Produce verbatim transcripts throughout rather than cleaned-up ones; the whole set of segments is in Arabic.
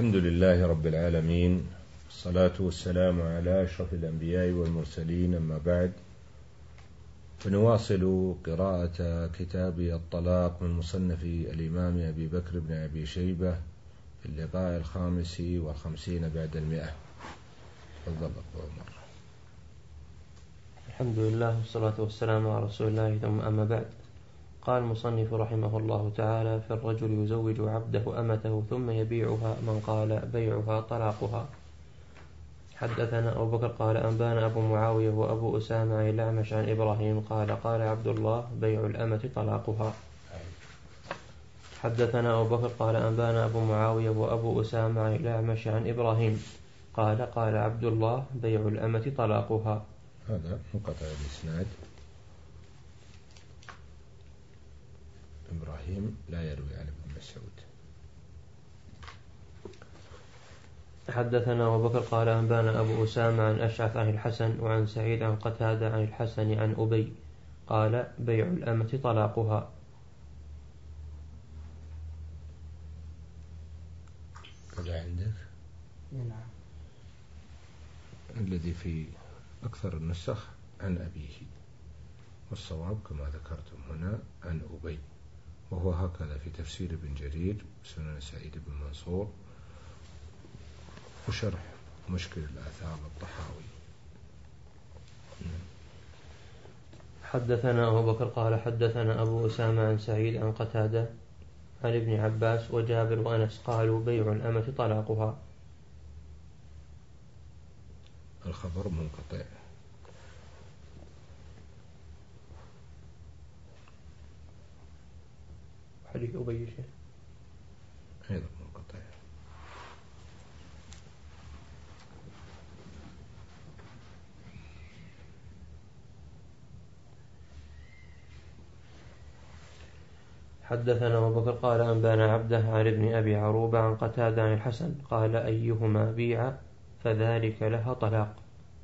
الحمد لله رب العالمين، والصلاة والسلام على أشرف الأنبياء والمرسلين، أما بعد، فنواصل قراءة كتاب الطلاق من مصنف الإمام أبي بكر بن أبي شيبة في اللقاء الخامس والخمسين بعد المئة. تفضل أبو عمر. الحمد لله والصلاة والسلام على رسول الله، ثم أما بعد. قال المصنف رحمه الله تعالى: في الرجل يزوج عبده أمته ثم يبيعها، من قال بيعها طلاقها. حدثنا أبو بكر قال أنبانا أبو معاوية وأبو أسامة عن الأعمش عن إبراهيم قال قال عبد الله بيع الأمة طلاقها. حدثنا أبو بكر قال أنبانا أبو معاوية وأبو أسامة عن الأعمش عن إبراهيم قال قال عبد الله بيع الأمة طلاقها. هذا منقطع الإسناد. إبراهيم لا يروي عن ابن مسعود. حدثنا أبو بكر قال أنبانا أبو أسامة عن أشعث عن الحسن وعن سعيد عن قتادة عن الحسن عن أبي قال بيع الأمة طلاقها. هذا عندك؟ نعم. الذي في أكثر النسخ عن أبيه، والصواب كما ذكرتم هنا عن أبي، وهو هكذا في تفسير ابن جرير سنن سعيد بن منصور وشرح مشكل الآثار الطحاوي. حدثنا أبو بكر قال حدثنا أبو أسامة عن سعيد عن قتادة عن ابن عباس وجابر وأنس قالوا بيع الأمة طلاقها. الخبر منقطع. حديث أبي شيء أيضا منقطع. حدثنا أبو بكر قال أنبانا عبده عن ابن أبي عروبة عن قتادة عن الحسن قال أيهما بيع فذلك لها طلاق.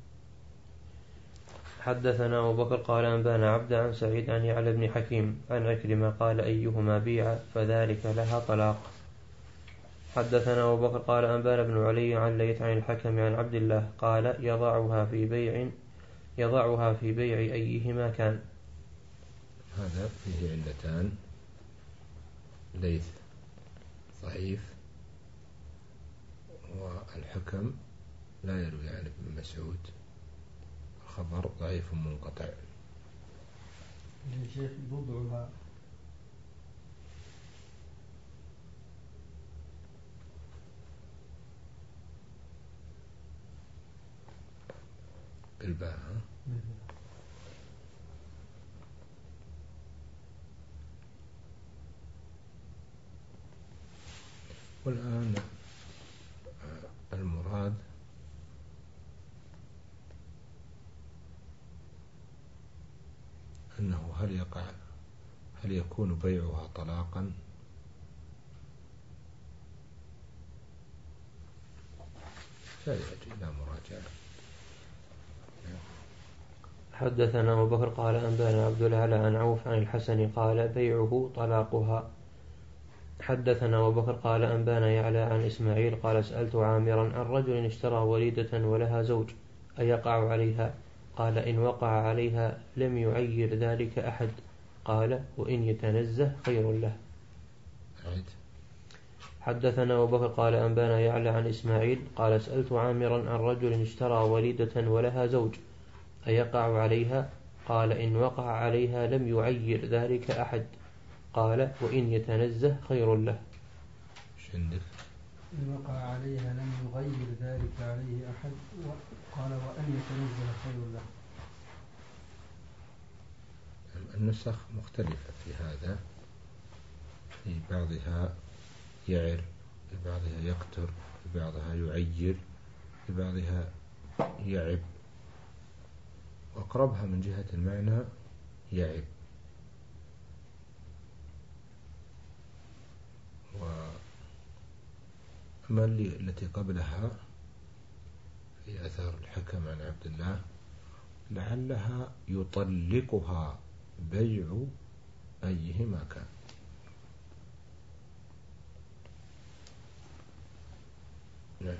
حدثنا أبو بكر قال أنبانا عبده عن سعيد عن يعلى بن حكيم عن عكرمة قال أيهما بيع فذلك لها طلاق. حدثنا أبو بكر قال أنبانا بن علي عن ليث عن الحكم عن عبد الله قال يضعها في بيع يضعها في بيع أيهما كان. هذا فيه علتان: ليث ضعيف، والحكم لا يروي عن ابن مسعود، الخبر ضعيف منقطع. الشيخ بضعها بالباء. والآن المراد أنه هل يقع هل يكون بيعها طلاقا؟ فيحتاج إلى مراجعة. حدثنا أبو بكر قال أنبانا عبد الأعلى عن عوف عن الحسن قال بيعه طلاقها. حدثنا أبو بكر قال أنبانا يعلى عن إسماعيل قال سألت عامرا عن رجل اشترى وليدة ولها زوج أيقع عليها؟ قال إن وقع عليها لم يعير ذلك أحد، قال وإن يتنزه خير له. حدثنا أبو بكر قال أنبانا يعلى عن إسماعيل قال سألت عامرا عن رجل اشترى وليدة ولها زوج أيقع عليها؟ قال إن وقع عليها لم يعير ذلك أحد، قال وإن يتنزه خير له. عندك؟ إن وقع عليها لم يغير ذلك عليه أحد، قال وأن يتنزه خير له. النسخ مختلفة في هذا، في بعضها يعر، في بعضها يقتر، في بعضها يعير، في بعضها يعب، وأقربها من جهة المعنى يعب. وأما التي قبلها في أثار الحكم عن عبد الله لعلها يطلقها بيع أيهما كان. نعم.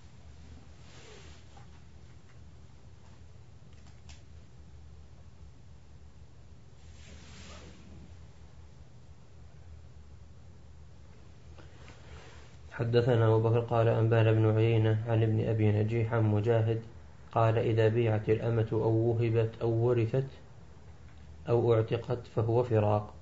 حدثنا أبو بكر قال أنبانا بن عيينة عن ابن أبي نجيح عن مجاهد قال إذا بيعت الأمة أو وهبت أو ورثت أو اعتقت فهو فراق.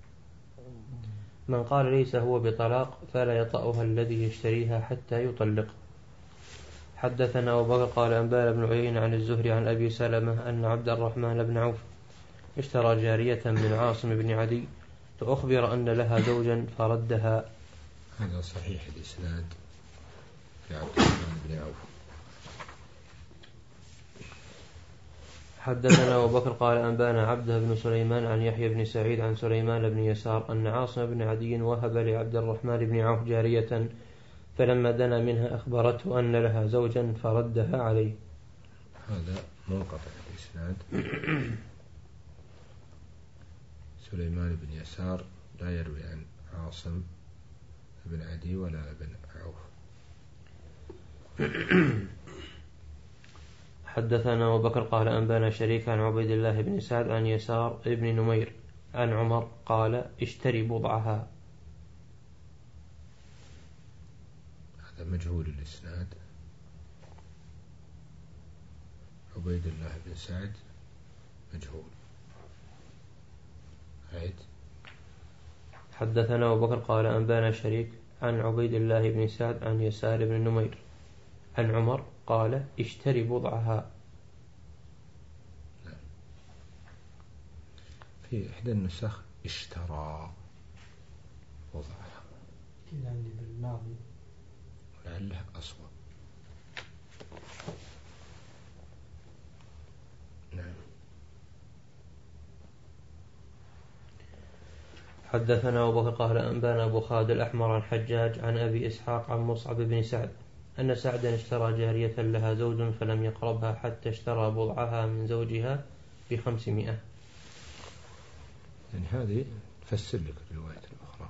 من قال ليس هو بطلاق فلا يطأها الذي يشتريها حتى يطلق. حدثنا أبو بكر قال أنبانا بن عيينة عن الزهري عن أبي سلمة أن عبد الرحمن بن عوف اشترى جارية من عاصم بن عدي فأخبر أن لها زوجا فردها. هذا صحيح الإسناد في عبد الرحمن بن عوف. حدثنا أبو بكر قال أنبانا عبده بن سليمان عن يحيى بن سعيد عن سليمان بن يسار أن عاصم بن عدي وهب لعبد الرحمن بن عوف جارية فلما دنا منها أخبرته أن لها زوجا فردها عليه. هذا منقطع الإسناد. سليمان بن يسار لا يروي عن عاصم بن عدي ولا ابن عوف. حدثنا أبو بكر قال أنبانا شريك عن عبيد الله بن سعد عن يسار ابن نمير عن عمر قال اشتري بضعها. هذا مجهول الإسناد. عبيد الله بن سعد مجهول. عيد. حدثنا أبو بكر قال أنبانا شريك عن عبيد الله بن سعد عن يسار بن نمير عن عمر قال اشتري بضعها. في إحدى النسخ اشترى بضعها كذا عندي بالماضي ولعله أصوب. نعم. حدثنا أبو بكر قال أنبانا أبو خالد الأحمر عن حجاج عن أبي إسحاق عن مصعب بن سعد أن سعدا اشترى جارية لها زوج فلم يقربها حتى اشترى بضعها من زوجها بخمسمائة. يعني هذه تفسر لك الرواية الأخرى.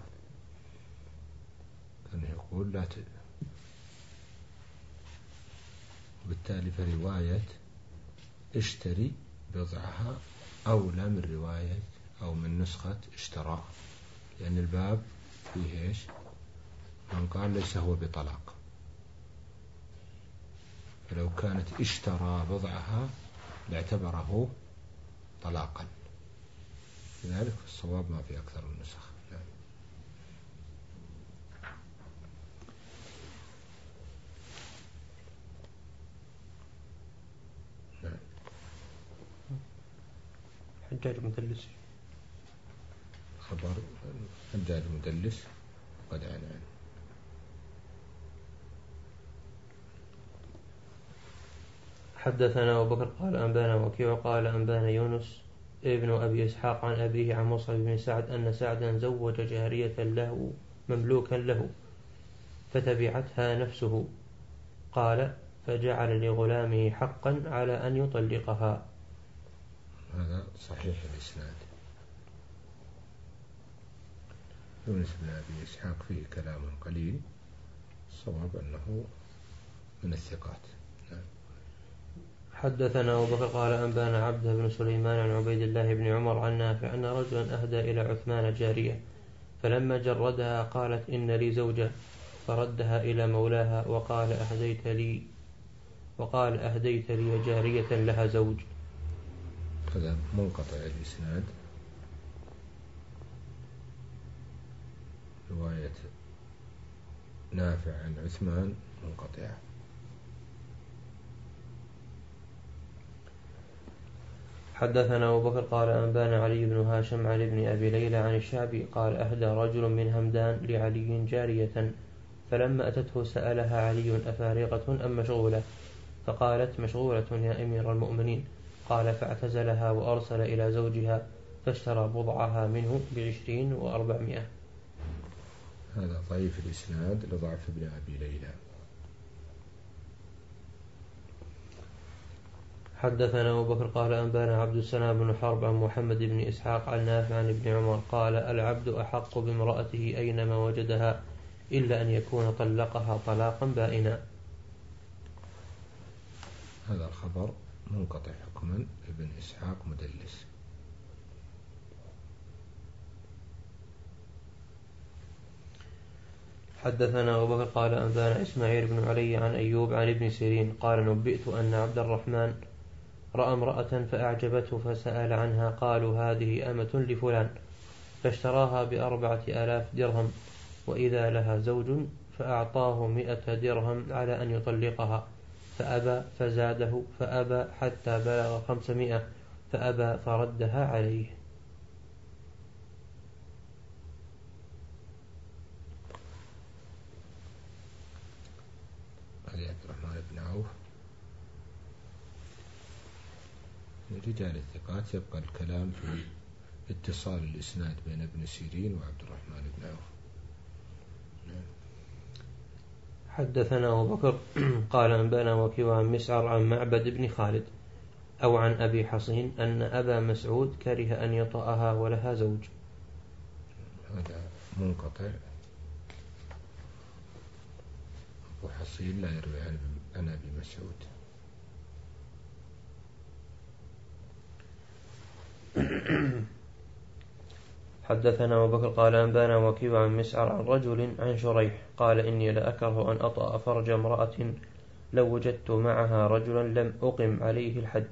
كان يقول لا ت... وبالتالي فرواية اشتري بضعها أولى من رواية أو من نسخة اشترى، لأن الباب فيه إيش؟ من قال ليس هو بطلاق، فلو كانت اشترى بضعها لاعتبره طلاقا، لذلك الصواب ما في أكثر النسخ. نعم. نعم. حجاج مدلس. خبر حجاج مدلس قد عن عنه. حدثنا أبو بكر قال أنبانا وكيع قال أنبانا يونس ابن أبي إسحاق عن أبيه عن مصعب بن سعد أن سعدا زوج جارية له مملوكا له فتبعتها نفسه، قال فجعل لغلامه حقا على أن يطلقها. هذا صحيح الإسناد. يونس بن أبي إسحاق فيه كلام قليل، الصواب أنه من الثقات. نعم. حدثنا أبو بكر قال أنبانا عبده بن سليمان عن عبيد الله بن عمر عن نافع أن رجلا أهدى إلى عثمان جارية فلما جردها قالت إن لي زوجة فردها إلى مولاها وقال أهديت لي وقال أهديت لي جارية لها زوج. هذا منقطع الإسناد. رواية نافع عن عثمان منقطعة. حدثنا أبو بكر قال أنبانا علي بن هاشم عن ابن أبي ليلى عن الشعبي قال أهدى رجل من همدان لعلي جارية فلما أتته سألها علي أفارغة أم مشغولة؟ فقالت مشغولة يا أمير المؤمنين. قال فاعتزلها وأرسل إلى زوجها فاشترى بضعها منه بعشرين وأربعمائة. هذا ضعيف الإسناد لضعف ابن أبي ليلى. حدثنا أبو بكر قال أنبانا عبد السلام بن حرب عن محمد بن إسحاق عن نافع عن ابن عمر قال العبد أحق بامرأته أينما وجدها إلا أن يكون طلقها طلاقا بائنا. هذا الخبر منقطع حكما، ابن إسحاق مدلس. حدثنا أبو بكر قال أنبانا إسماعيل بن علي عن أيوب عن ابن سيرين قال نبئت أن عبد الرحمن رأى امرأة فأعجبته فسأل عنها، قالوا هذه أمة لفلان، فاشتراها بأربعة آلاف درهم، وإذا لها زوج فأعطاه مئة درهم على أن يطلقها، فأبى فزاده، فأبى حتى بلغ خمسمائة، فأبى فردها عليه. علي عبد الرحمن بن عوف من رجال الثقات. يبقى الكلام في اتصال الإسناد بين ابن سيرين وعبد الرحمن بن عوف. حدثنا أبو بكر قال أنبانا وكيع عن مسعر عن معبد بن خالد أو عن أبي حصين أن أبا مسعود كره أن يطأها ولها زوج. هذا منقطع. أبو حصين لا يروي عن أبي مسعود. حدثنا أبو بكر قال أنبانا وكيع عن مسعر عن رجل عن شريح قال إني لأكره أن أطأ فرج امرأة لو وجدت معها رجلا لم أقم عليه الحد.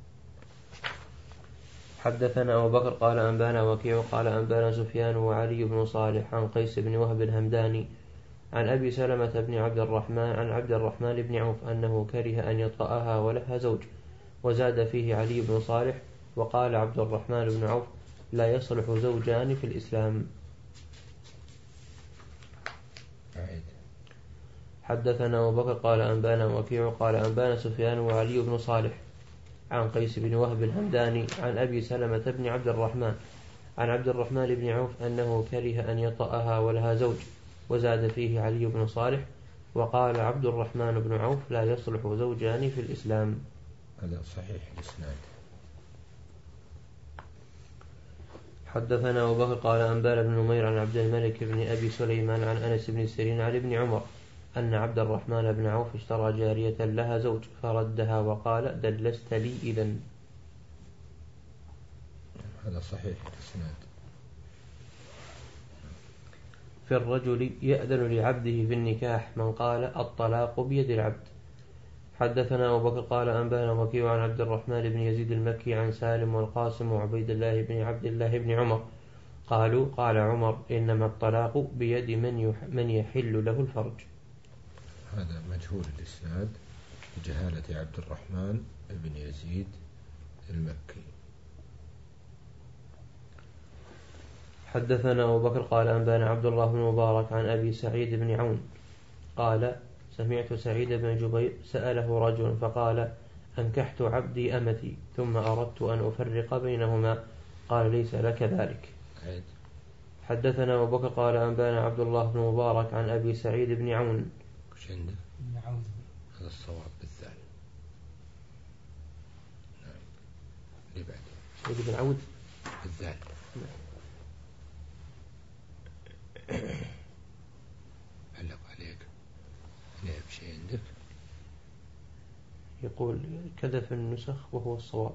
حدثنا أبو بكر قال أنبانا وكيع قال أنبانا سفيان وعلي بن صالح عن قيس بن وهب الهمداني عن أبي سلمة بن عبد الرحمن عن عبد الرحمن بن عوف أنه كره أن يطأها ولها زوج، وزاد فيه علي بن صالح وقال عبد الرحمن بن عوف لا يصلح زوجان في الإسلام. حدثنا أبو بكر قال أنبانا وكيع قال أنبانا سفيان وعلي بن صالح عن قيس بن وهب الهمداني عن أبي سلمة بن عبد الرحمن عن عبد الرحمن بن عوف أنه كره أن يطأها ولها زوج، وزاد فيه علي بن صالح وقال عبد الرحمن بن عوف لا يصلح زوجان في الإسلام. هذا صحيح الإسناد. حدثنا أبو بكر قال أنبانا بن نمير عن عبد الملك بن أبي سليمان عن أنس بن سيرين عن ابن عمر أن عبد الرحمن بن عوف اشترى جارية لها زوج فردها وقال دلست لي إذن. هذا صحيح الإسناد. في الرجل يأذن لعبده بالنكاح من قال الطلاق بيد العبد. حدثنا أبو بكر قال أنبانا وكيع عن عبد الرحمن بن يزيد المكي عن سالم والقاسم وعبيد الله بن عبد الله بن عمر قالوا قال عمر إنما الطلاق بيد من, من يحل له الفرج. هذا مجهول الإسناد بجهالة عبد الرحمن بن يزيد المكي. حدثنا أبو بكر قال أنبانا عبد الله بن مبارك عن أبي سعيد بن عون قال سمعت سعيد بن جبير سأله رجل فقال أنكحت عبدي أمتي ثم أردت أن أفرق بينهما قال ليس لك ذلك. حدثنا أبو بكر قال أنبانا عبد الله بن مبارك عن أبي سعيد بن عون. وش عنده؟ هذا الصواب بالثاني. نعم. اللي بعده سعيد بن عود بالذات. علق عليك لا بشيء عندك. يقول كذا في النسخ وهو الصواب،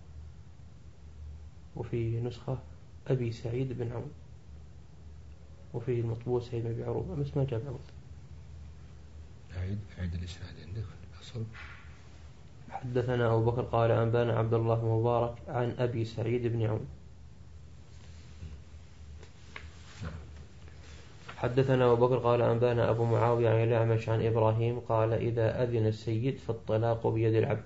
وفي نسخة أبي سعيد بن عون، وفي المطبوع سعيد بن عروبة بس ما جاب عود. أعيد أعيد الإسناد عندك الأصل. حدثنا أبو بكر قال أنبانا عبد الله بن مبارك عن أبي سعيد بن عون. حدثنا أبو بكر قال أنبانا أبو معاوية عن الأعمش عن إبراهيم قال إذا أذن السيد فالطلاق بيد العبد.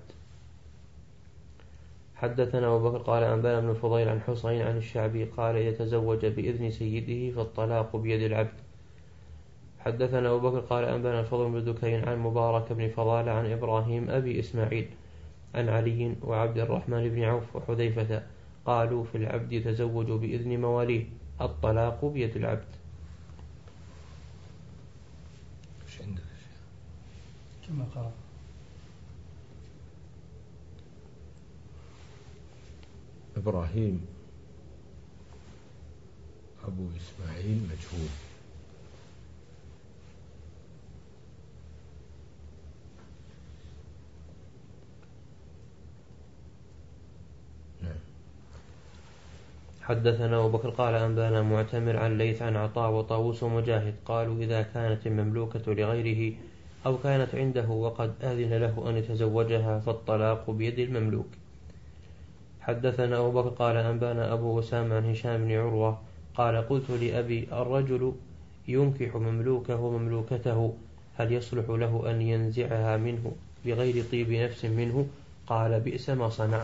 حدثنا أبو بكر قال أنبانا بن الفضيل عن حسين عن الشعبي قال يتزوج بإذن سيده فالطلاق بيد العبد. حدثنا أبو بكر قال أنبانا الفضل بن دكين عن مبارك بن فضالة عن إبراهيم أبي إسماعيل عن علي وعبد الرحمن بن عوف وحذيفة قالوا في العبد يتزوج بإذن مواليه الطلاق بيد العبد. وش عندك؟ كما قرأ إبراهيم أبو إسماعيل مجهول. حدثنا أبو بكر قال أنبانا معتمر عن ليث عن عطاء وطاووس ومجاهد قالوا إذا كانت المملوكة لغيره أو كانت عنده وقد آذن له أن يتزوجها فالطلاق بيد المملوك. حدثنا أبو بكر قال أنبانا أبو أسامة عن هشام بن عروة قال قلت لأبي الرجل ينكح مملوكه ومملوكته هل يصلح له أن ينزعها منه بغير طيب نفس منه؟ قال بئس ما صنع.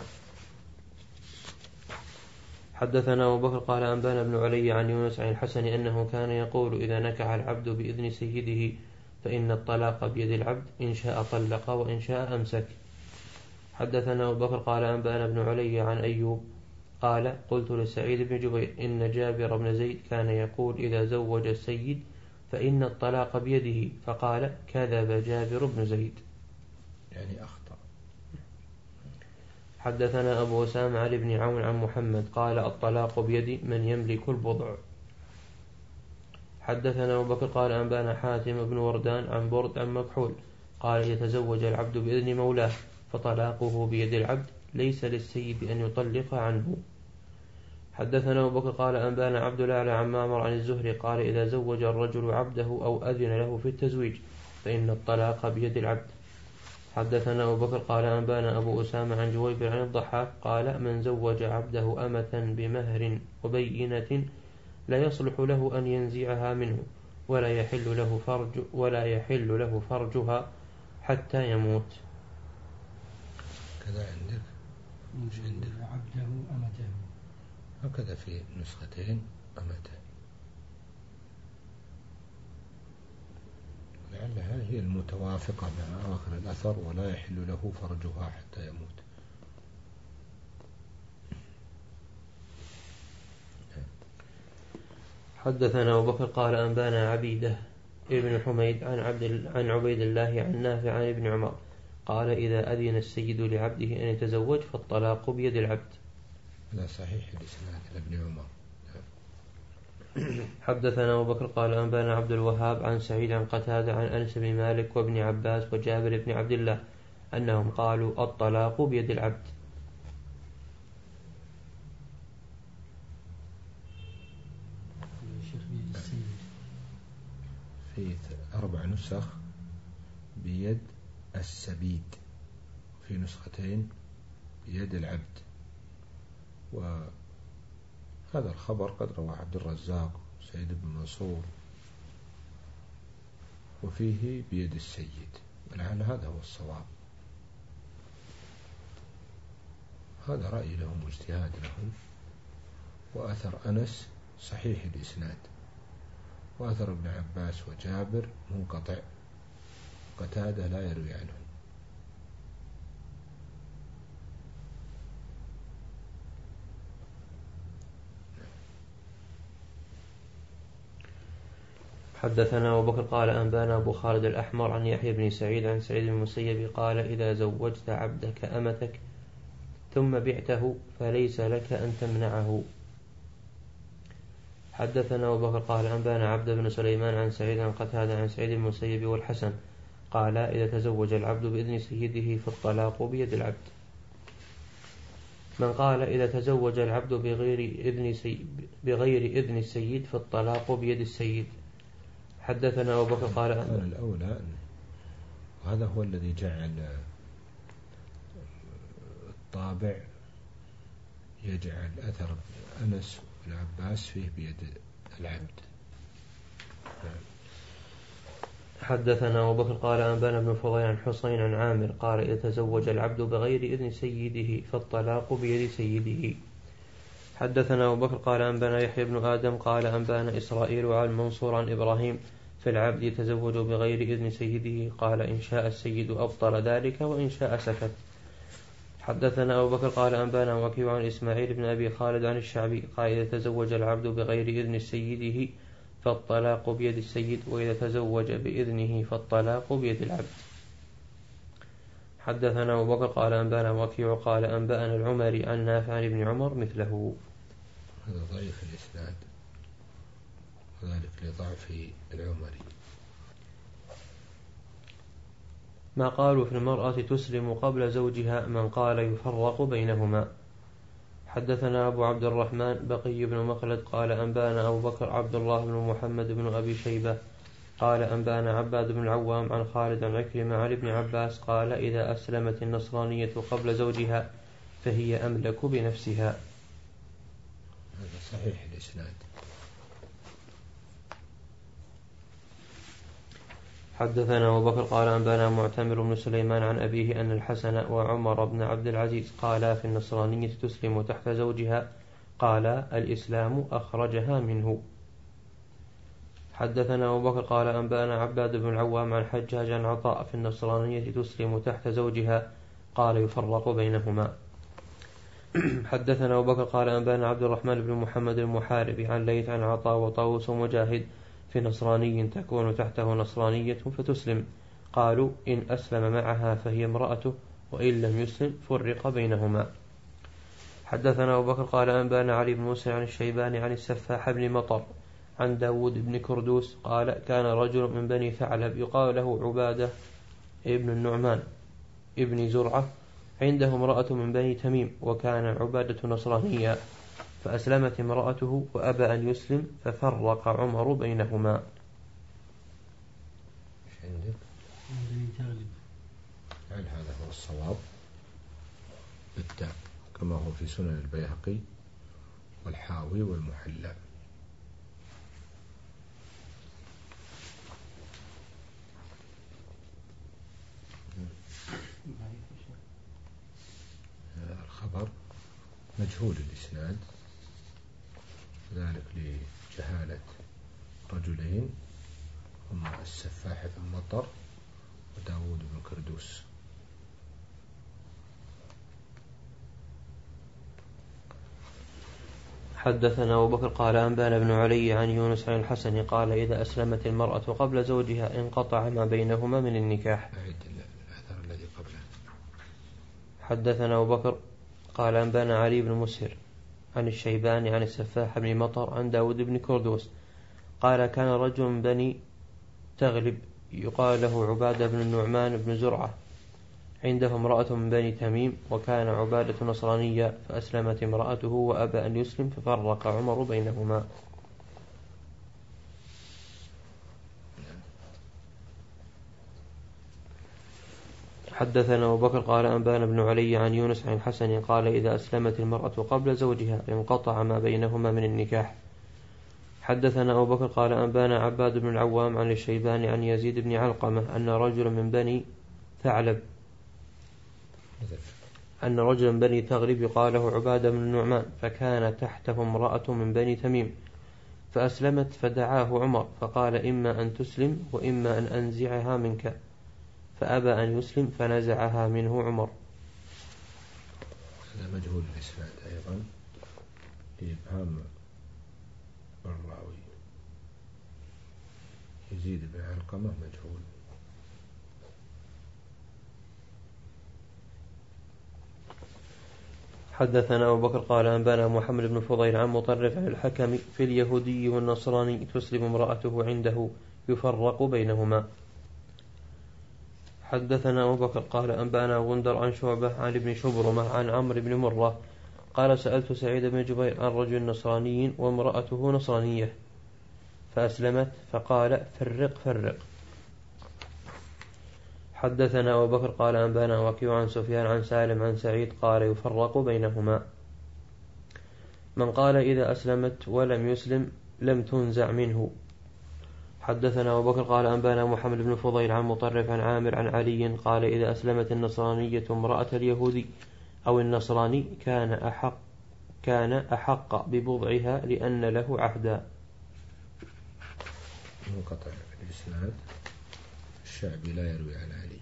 حدثنا أبو بكر قال أنبانا بن علي عن يونس عن الحسن أنه كان يقول إذا نكح العبد بإذن سيده فإن الطلاق بيد العبد إن شاء طلق وإن شاء أمسك. حدثنا أبو بكر قال أنبانا بن علي عن أيوب قال قلت لسعيد بن جبير إن جابر بن زيد كان يقول إذا زوج السيد فإن الطلاق بيده فقال كذب جابر بن زيد يعني أخطأ. حدثنا أبو أسامة علي بن عون عن محمد قال الطلاق بيد من يملك البضع. حدثنا أبو بكر قال أنبانا حاتم بن وردان عن برد عن مكحول قال يتزوج العبد بإذن مولاه فطلاقه بيد العبد ليس للسيد أن يطلق عنه. حدثنا أبو بكر قال أنبانا عبد الأعلى عن معمر عن الزهري قال إذا زوج الرجل عبده أو أذن له في التزويج فإن الطلاق بيد العبد. حدثنا أبو بكر قال أنبانا أبو أسامة عن جويبر عن الضحاك قال من زوج عبده أمة بمهر وبينة لا يصلح له أن ينزعها منه ولا يحل له فرج ولا يحل له فرجها حتى يموت. كذا عندك مش عندك عبده أمته هكذا في نسختين أمته لعلها هي المتوافقة مع آخر الأثر ولا يحل له فرجها حتى يموت. حدثنا أبو بكر قال أنبانا عبيدة ابن حميد عن عبد عن عبيد الله عن نافع عن ابن عمر قال إذا أذن السيد لعبده أن يتزوج فالطلاق بيد العبد. هذا صحيح الإسناد لابن عمر. حدثنا أبو بكر قال أنبانا عبد الوهاب عن سعيد عن قتادة عن أنس بن مالك وابن عباس وجابر بن عبد الله أنهم قالوا الطلاق بيد العبد. في أربع نسخ بيد السبيد في نسختين بيد العبد. وهذا الخبر قد رواه عبد الرزاق سيد بن منصور وفيه بيد السيد ولعل هذا هو الصواب. هذا رأي لهم واجتهاد لهم. وأثر أنس صحيح الإسناد وأثر ابن عباس وجابر منقطع قتادة لا يروي عنه. حدثنا أبو بكر قال أنبانا أبو خالد الأحمر عن يحيى بن سعيد عن سعيد بن المسيب قال إذا زوجت عبدك أمتك ثم بعته فليس لك أن تمنعه. حدثنا أبو بكر قال أنبانا عبد بن سليمان عن سعيد عن قتادة عن سعيد بن المسيب والحسن قال إذا تزوج العبد بإذن سيده فالطلاق بيد العبد. من قال إذا تزوج العبد بغير إذن سي بغير إذن السيد فالطلاق بيد السيد. حدثنا أبو بكر قال أن الأولى وهذا هو الذي جعل الطابع يجعل أثر أنس والعباس فيه بيد العبد. حدثنا أبو بكر قال أنبانا بن فضيل عن حسين عن عامر قال إذا تزوج العبد بغير إذن سيده فالطلاق بيد سيده. حدثنا أبو بكر قال أنبانا يحيى بن آدم قال أنبانا إسرائيل عن منصور عن إبراهيم في العبد يتزوج بغير إذن سيده قال إن شاء السيد أبطل ذلك وإن شاء سكت. حدثنا أبو بكر قال أنبانا وكيع عن إسماعيل بن أبي خالد عن الشعبي قال إذا تزوج العبد بغير إذن سيده فالطلاق بيد السيد وإذا تزوج بإذنه فالطلاق بيد العبد. حدثنا أبو بكر قال أنبانا وكيع قال أنبأنا العمري عن نافع عن ابن عمر مثله. هذا ضعيف الإسناد وذلك لضعف العمري. ما قالوا في المرأة تسلم قبل زوجها من قال يفرق بينهما. حدثنا أبو عبد الرحمن بقي بن مخلد قال أنبانا أبو بكر عبد الله بن محمد بن أبي شيبة قال أنبانا عباد بن العوام عن خالد عن عكرمة عن ابن عباس قال إذا أسلمت النصرانية قبل زوجها فهي أملك بنفسها. هذا صحيح الإسناد. حدثنا أبو بكر قال أنبانا معتمر بن سليمان عن أبيه أن الحسن وعمر بن عبد العزيز قالا في النصرانية تسلم تحت زوجها قال الإسلام أخرجها منه. حدثنا أبو بكر قال أنبانا عباد بن العوام عن حجاج عن عطاء في النصرانية تسلم تحت زوجها قال يفرق بينهما. حدثنا أبو بكر قال أنبانا عبد الرحمن بن محمد المحاربي عن ليث عن عطاء وطاووس ومجاهد في نصراني تكون تحته نصرانية فتسلم قالوا إن أسلم معها فهي امرأته وإن لم يسلم فرق بينهما. حدثنا أبو بكر قال أنبانا علي بن موسى عن الشيباني عن السفاح بن مطر عن داود بن كردوس قال كان رجل من بني ثعلب يقال له عبادة ابن النعمان ابن زرعة عنده امرأة من بني تميم وكان عبادة نصرانيا فأسلمت امرأته وأبى أن يسلم ففرق عمر بينهما. هل هذا هو الصواب بالتاء كما هو في سنن البيهقي والحاوي والمحلى؟ الخبر مجهول الإسناد ذلك لجهالة رجلين هما السفاح بن مطر وداود بن كردوس. حدثنا أبو بكر قال أنبانا بن علي عن يونس عن الحسن قال إذا أسلمت المرأة قبل زوجها انقطع ما بينهما من النكاح. الذي قبله. حدثنا أبو بكر قال أنبانا علي بن مسهر عن الشيباني عن السفاح بن مطر عن داود بن كردوس قال كان رجل من بني تغلب يقال له عبادة بن النعمان بن زرعة عنده امرأة من بني تميم وكان عبادة نصرانية فأسلمت امرأته وأبى أن يسلم ففرق عمر بينهما. حدثنا أبو بكر قال أنبانا بن علي عن يونس عن الحسن قال إذا أسلمت المرأة قبل زوجها انقطع ما بينهما من النكاح. حدثنا أبو بكر قال أنبانا عباد بن العوام عن الشيباني عن يزيد بن علقمة أن رجل من بني ثعلب أن رجلا من بني تغلب يقال له عبادة بن النعمان فكان تحته امرأة من بني تميم فأسلمت فدعاه عمر فقال إما أن تسلم وإما أن أنزعها منك فأبى أن يسلم فنزعها منه عمر. هذا مجهول الإسناد أيضا لإبهام الراوي. يزيد بن علقمة مجهول. حدثنا أبو بكر قال أنبانا محمد بن فضيل عن مطرف عن الحكم في اليهودي والنصراني تسلم امرأته عنده يفرق بينهما. حدثنا أبو بكر قال أنبانا غندر عن شعبة عن ابن شبرمة عن عمرو بن مرة قال سألت سعيد بن جبير عن رجل نصراني وامرأته نصرانية فأسلمت فقال فرق فرق. حدثنا أبو بكر قال أنبانا وكيع عن سفيان عن سالم عن سعيد قال يفرق بينهما. من قال إذا أسلمت ولم يسلم لم تنزع منه. حدثنا أبو بكر قال أنبانا محمد بن فضيل عن مطرف عن عامر عن علي قال إذا أسلمت النصرانية امرأة اليهودي أو النصراني كان أحق كان أحق ببضعها لأن له عهدا. منقطع الإسناد. الشعبي لا يروي عن علي.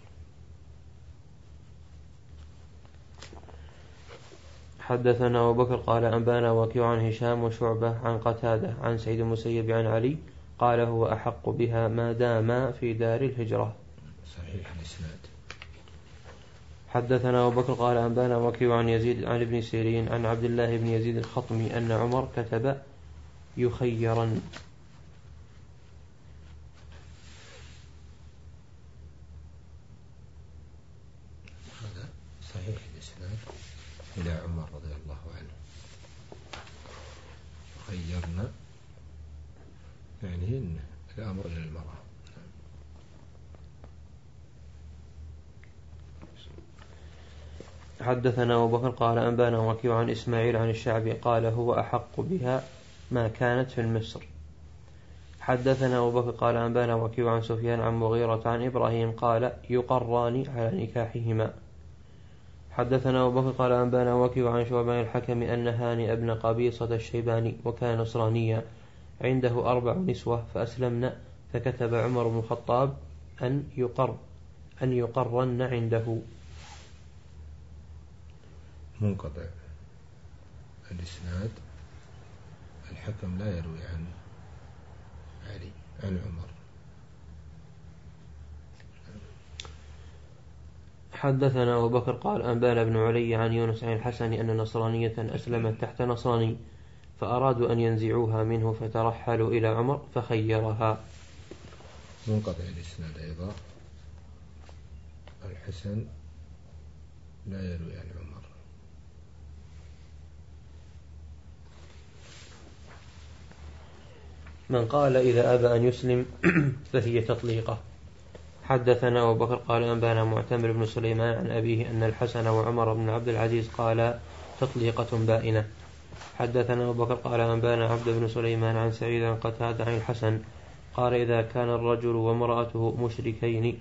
حدثنا أبو بكر قال أنبانا وكيع عن هشام وشعبة عن قتادة عن سعيد المسيب عن علي قال هو أحق بها ما دام في دار الهجرة. صحيح الإسناد. حدثنا أبو بكر قال أنبانا وكيع عن يزيد عن ابن سيرين عن عبد الله بن يزيد الخطمي أن عمر كتب يخيرا. هذا صحيح الإسناد إلى عمر رضي الله عنه. خيرنا يعني إن الأمر للمرأة. حدثنا أبو بكر قال أنبانا وكيع عن إسماعيل عن الشعبي قال هو أحق بها ما كانت في مصر. حدثنا أبو بكر قال أنبانا وكيع عن سفيان عن مغيرة عن إبراهيم قال يقران على نكاحهما. حدثنا أبو بكر قال أنبانا وكيع عن شعبان الحكم أن هانئ ابن قبيصة الشيباني وكان نصرانيا عنده أربع نسوة فأسلمن فكتب عمر بن الخطاب أن يقر أن يقرن عنده. منقطع الإسناد. الحكم لا يروي عن علي عن عمر. حدثنا أبو بكر قال أنبانا بن علي عن يونس عن الحسن أن نصرانية أسلمت تحت نصراني فأرادوا أن ينزعوها منه فترحلوا إلى عمر فخيرها. منقطع الإسناد أيضا. الحسن لا يروي عن عمر. من قال إذا أبى أن يسلم فهي تطليقة. حدثنا أبو بكر قال أنبانا معتمر بن سليمان عن أبيه أن الحسن وعمر بن عبد العزيز قال تطليقة بائنة. حدثنا أبو بكر قال أنبانا عبد بن سليمان عن سعيد عن قتادة عن الحسن قال إذا كان الرجل وامرأته مشركين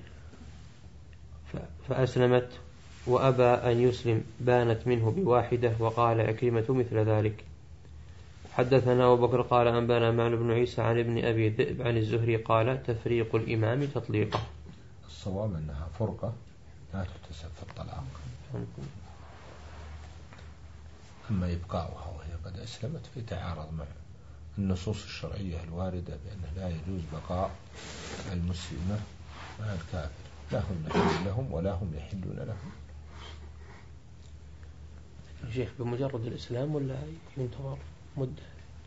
فأسلمت وأبى أن يسلم بانت منه بواحدة وقال عكرمة مثل ذلك. حدثنا أبو بكر قال أنبانا معن بن عيسى عن ابن أبي ذئب عن الزهري قال تفريق الإمام تطليقه. الصواب أنها فرقة لا تحتسب في الطلاق. أما إبقاؤها وهي قد أسلمت في تعارض مع النصوص الشرعية الواردة بأنه لا يجوز بقاء المسلمة مع الكافر لا هم يحل لهم ولا هم يحلون لهم. شيخ بمجرد الإسلام ولا ينتظر مدة؟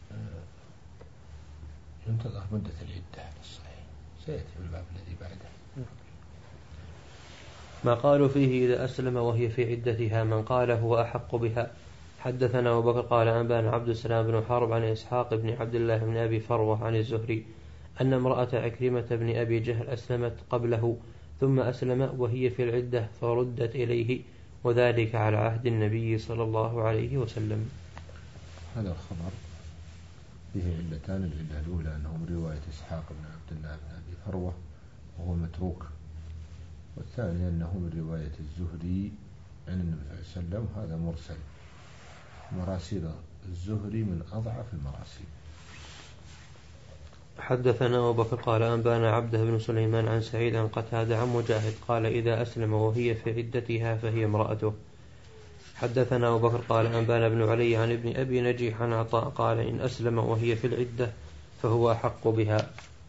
ينتظر مدة العدة على الصحيح سيأتي في الباب الذي بعده. ما قالوا فيه إذا أسلم وهي في عدتها من قال هو أحق بها. حدثنا أبو بكر قال أنبانا عبد السلام بن حرب عن إسحاق بن عبد الله بن أبي فروة عن الزهري أن امرأة عكرمة بن أبي جهل أسلمت قبله ثم أسلم وهي في العدة فردت إليه وذلك على عهد النبي صلى الله عليه وسلم. هذا الخبر فيه علتان. العلة الأولى أنه من رواية إسحاق بن عبد الله بن أبي فروة وهو متروك، والثانية أنه من رواية الزهري عن النبي صلى الله عليه وسلم هذا مرسل. مراسيل الزهري من أضعف المراسيل. حدثنا أبو بكر قال أنبانا عبده بن سليمان عن سعيد عن قتادة عن مجاهد قال إذا أسلم وهي في عدتها فهي امرأته. حدثنا أبو بكر قال أنبانا بن علي عن ابن أبي نجيح عن عطاء قال إن أسلم وهي في العدة فهو أحق بها.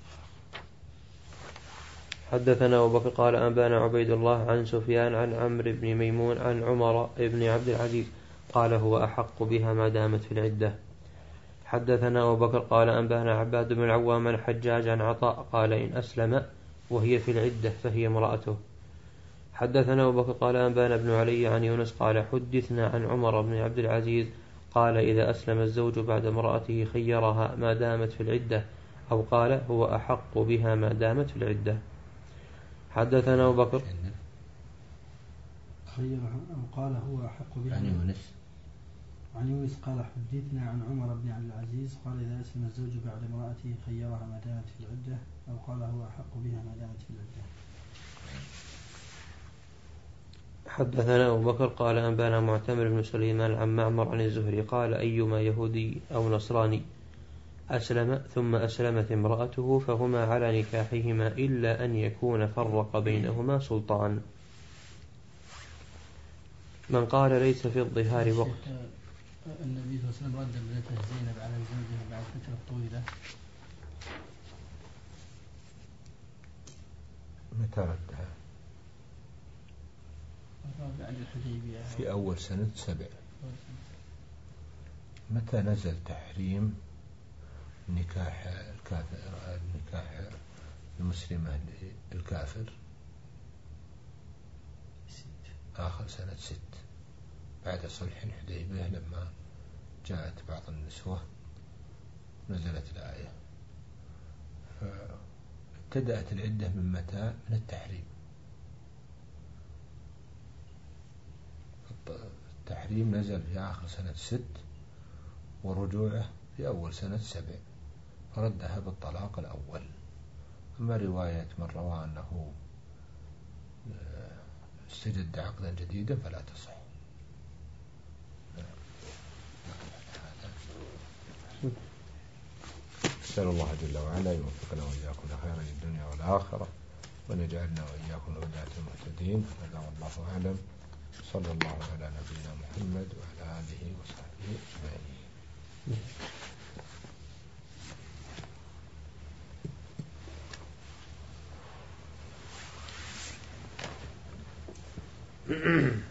حدثنا أبو بكر قال أنبانا عبيد الله عن سفيان عن عمرو بن ميمون عن عمر بن عبد العزيز قال هو أحق بها ما دامت في العدة. حدثنا أبو بكر قال أنبانا عباد بن العوام عن حجاج عن عطاء قال إن أسلم وهي في العدة فهي امرأته. حدثنا أبو بكر قال أنبانا بن علي عن يونس قال حدثنا عن عمر بن عبد العزيز قال إذا أسلم الزوج بعد امرأته خيرها ما دامت في العدة أو قال هو أحق بها ما دامت في العدة. حدثنا أبو بكر خيرها أو قال هو أحق بها عن يونس عن يونس قال حدثنا عن عمر بن عبد العزيز قال إذا أسلم الزوج بعد امرأته خيرها ما دامت في العدة أو قال هو أحق بها ما دامت في العدة. حدثنا أبو بكر قال أنبانا معتمر بن سليمان عن معمر عن الزهري قال أيما يهودي أو نصراني أسلم ثم أسلمت امرأته فهما على نكاحهما إلا أن يكون فرق بينهما سلطان. من قال ليس في الظهار وقت. النبي صلى الله عليه وسلم رد ابنته زينب على زوجها بعد فترة طويلة. متى ردها؟ بعد الحديبية في أول سنة سبع. متى نزل تحريم نكاح الكافر نكاح المسلمة الكافر؟ آخر سنة ست بعد صلح الحديبية لما جاءت بعض النسوة نزلت الآية. فابتدأت العدة من متى؟ من التحريم. التحريم نزل في آخر سنة ست، ورجوعه في أول سنة سبع، فردها بالطلاق الأول. أما رواية من روى أنه استجد عقدا جديدا فلا تصح. أسأل الله جل وعلا يوفقنا وإياكم لخير الدنيا والآخرة، ونجعلنا وإياكم هداة المهتدين. هذا والله أعلم. صلى الله على نبينا محمد وعلى آله وصحبه أجمعين.